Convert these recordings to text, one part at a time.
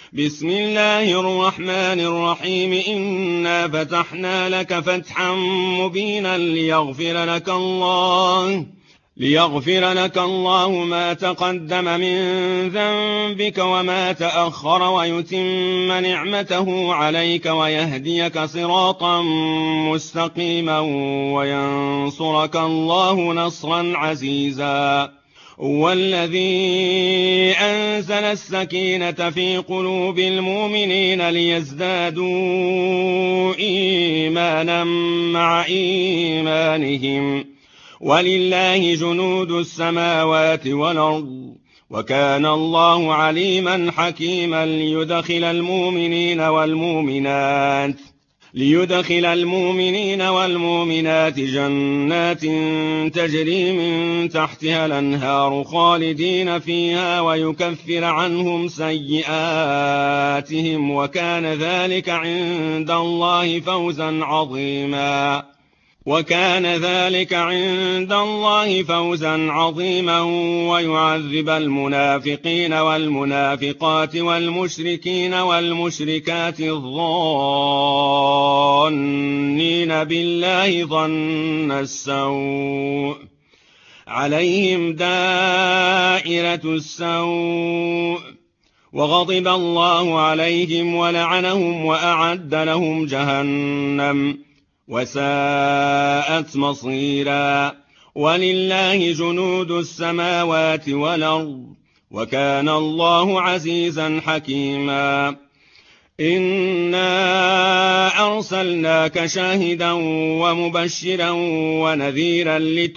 بسم الله الرحمن الرحيم. إنا فتحنا لك فتحا مبينا ليغفر لك الله ما تقدم من ذنبك وما تأخر ويتم نعمته عليك ويهديك صراطا مستقيما وينصرك الله نصرا عزيزا. هو الذي أنزل السكينة في قلوب المؤمنين ليزدادوا إيمانا مع إيمانهم، ولله جنود السماوات والأرض، وكان الله عليما حكيما. ليدخل المؤمنين والمؤمنات جنات تجري من تحتها الأنهار خالدين فيها ويكفر عنهم سيئاتهم، وكان ذلك عند الله فوزا عظيما. ويعذب المنافقين والمنافقات والمشركين والمشركات الظانين بالله ظن السوء عليهم دائرة السوء، وغضب الله عليهم ولعنهم وأعد لهم جهنم وساءت مصيرا. ولله جنود السماوات والأرض، وكان الله عزيزا حكيما. إنا أرسلناك شاهدا ومبشرا ونذيرا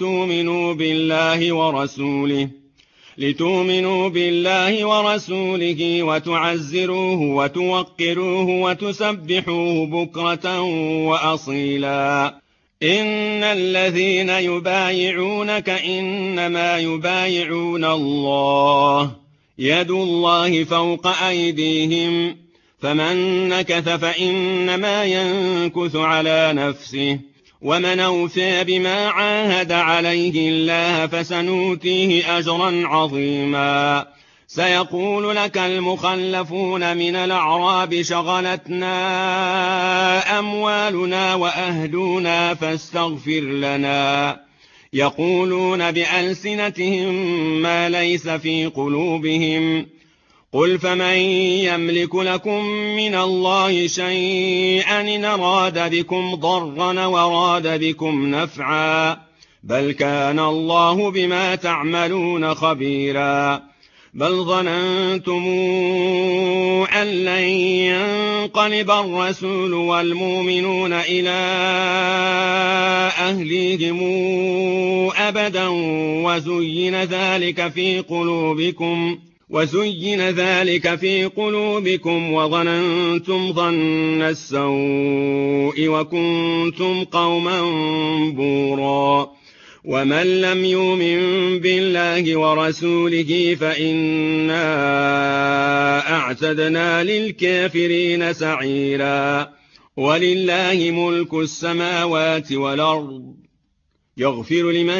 لتؤمنوا بالله ورسوله وتعزروه وتوقروه وتسبحوه بكرة وأصيلا. إن الذين يبايعونك إنما يبايعون الله، يد الله فوق أيديهم، فمن نكث فإنما ينكث على نفسه، ومن أوفى بما عاهد عليه الله فسنؤتيه أجرا عظيما. سيقول لك المخلفون من الأعراب شغلتنا أموالنا وأهلنا فاستغفر لنا، يقولون بألسنتهم ما ليس في قلوبهم. قل فمن يملك لكم من الله شيئا إن أراد بكم ضرا وراد بكم نفعا، بل كان الله بما تعملون خبيرا. بل ظننتم أن لن ينقلب الرسول والمؤمنون إلى أهليهم أبدا وزين ذلك في قلوبكم وظننتم ظن السوء وكنتم قوما بورا. ومن لم يؤمن بالله ورسوله فإنا أعتدنا للكافرين سعيرا. ولله ملك السماوات والأرض، يغفر لمن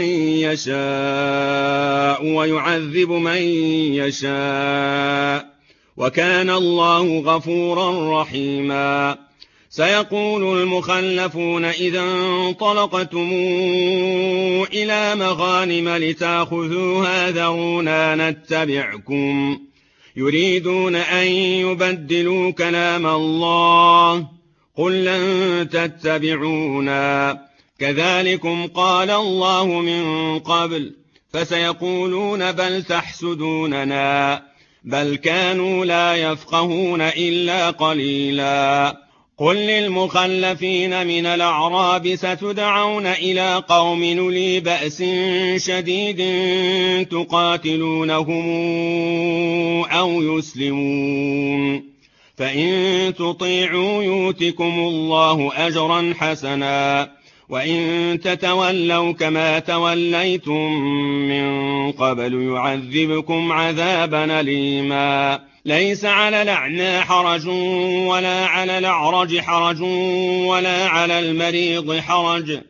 يشاء ويعذب من يشاء، وكان الله غفورا رحيما. سيقول المخلفون إذا انطلقتم إلى مغانم لتأخذوها ذرونا نتبعكم، يريدون أن يبدلوا كلام الله. قل لن تتبعونا كذلكم قال الله من قبل، فسيقولون بل تحسدوننا، بل كانوا لا يفقهون إلا قليلا. قل للمخلفين من الأعراب ستدعون إلى قوم أولي بأس شديد تقاتلونهم أو يسلمون، فإن تطيعوا يؤتكم الله أجرا حسنا، وإن تتولوا كما توليتم من قبل يعذبكم عذابا أليما. ليس على الأعمى حرج ولا على الأعرج حرج ولا على المريض حرج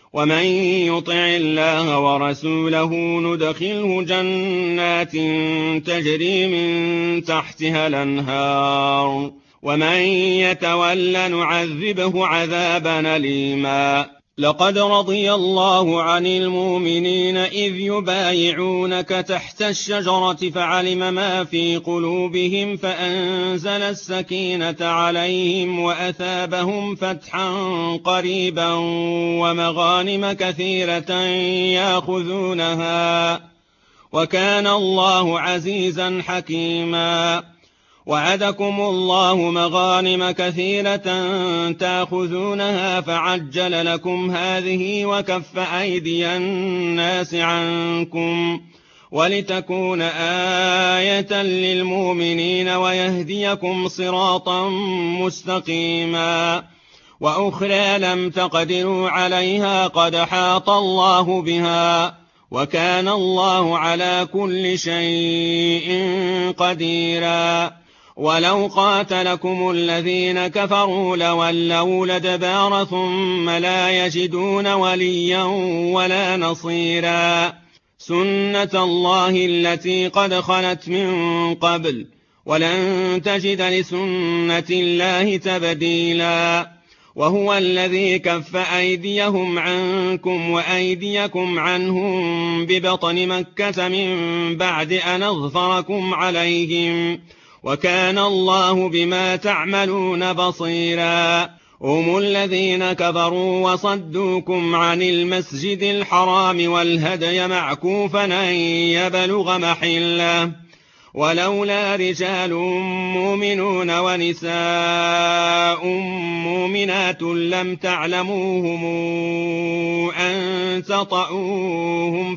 ومن يطع الله ورسوله ندخله جنات تجري من تحتها الأنهار ومن يتول نعذبه عذابا أليما. لقد رضي الله عن المؤمنين إذ يبايعونك تحت الشجرة فعلم ما في قلوبهم فأنزل السكينة عليهم وأثابهم فتحا قريبا ومغانم كثيرة يأخذونها وكان الله عزيزا حكيما. وعدكم الله مغانم كثيرة تأخذونها فعجل لكم هذه وكف أيدي الناس عنكم ولتكون آية للمؤمنين ويهديكم صراطا مستقيما. وأخرى لم تقدروا عليها قد حاط الله بها وكان الله على كل شيء قديرا. ولو قاتلكم الذين كفروا لولوا الأدبار ثم لا يجدون وليا ولا نصيرا. سنة الله التي قد خلت من قبل ولن تجد لسنة الله تبديلا. وهو الذي كف أيديهم عنكم وأيديكم عنهم ببطن مكة من بعد أن أظفركم عليهم وكان الله بما تعملون بصيرا. هم الذين كفروا وصدوكم عن المسجد الحرام والهدي معكوفا أن يبلغ محله ولولا رجال مؤمنون ونساء مؤمنات لم تعلموهم أن تطؤوهم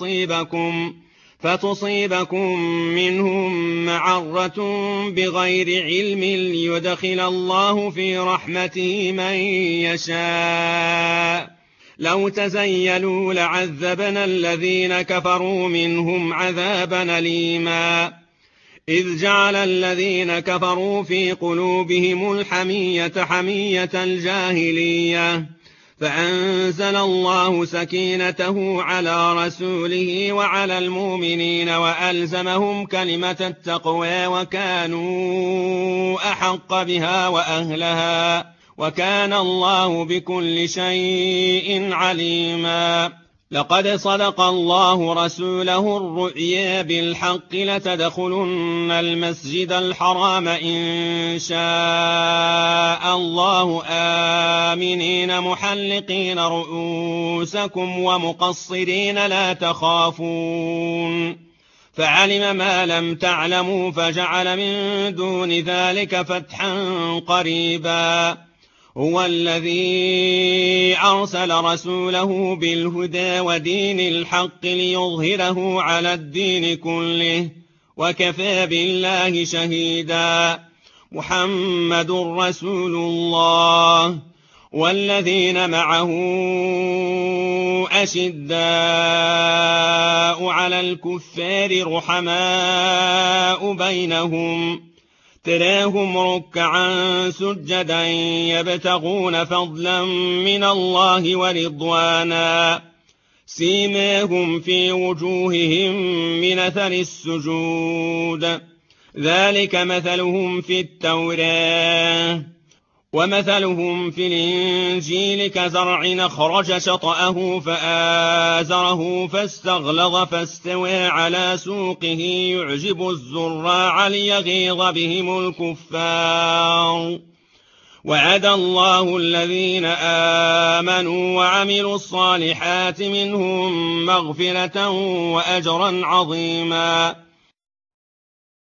فتصيبكم منهم معرة بغير علم ليدخل الله في رحمته من يشاء. لو تزيلوا لعذبنا الذين كفروا منهم عذابا أليما. إذ جعل الذين كفروا في قلوبهم الحمية حمية الجاهلية فأنزل الله سكينته على رسوله وعلى المؤمنين وألزمهم كلمة التقوى وكانوا أحق بها وأهلها وكان الله بكل شيء عليما. لقد صدق الله رسوله الرؤيا بالحق لتدخلن المسجد الحرام إن شاء الله آمنين محلقين رؤوسكم ومقصرين لا تخافون فعلم ما لم تعلموا فجعل من دون ذلك فتحا قريبا. هو الذي أرسل رسوله بالهدى ودين الحق ليظهره على الدين كله وكفى بالله شهيدا. محمد رسول الله والذين معه أشداء على الكفار رحماء بينهم تراهم ركعا سجدا يبتغون فضلا من الله ورضوانا سيماهم في وجوههم من أثر السجود ذلك مثلهم في التوراة ومثلهم في الإنجيل كزرع أخرج شطأه فآزره فاستغلظ فاستوى على سوقه يعجب الزراع ليغيظ بهم الكفار. وعد الله الذين آمنوا وعملوا الصالحات منهم مغفرة وأجرا عظيما.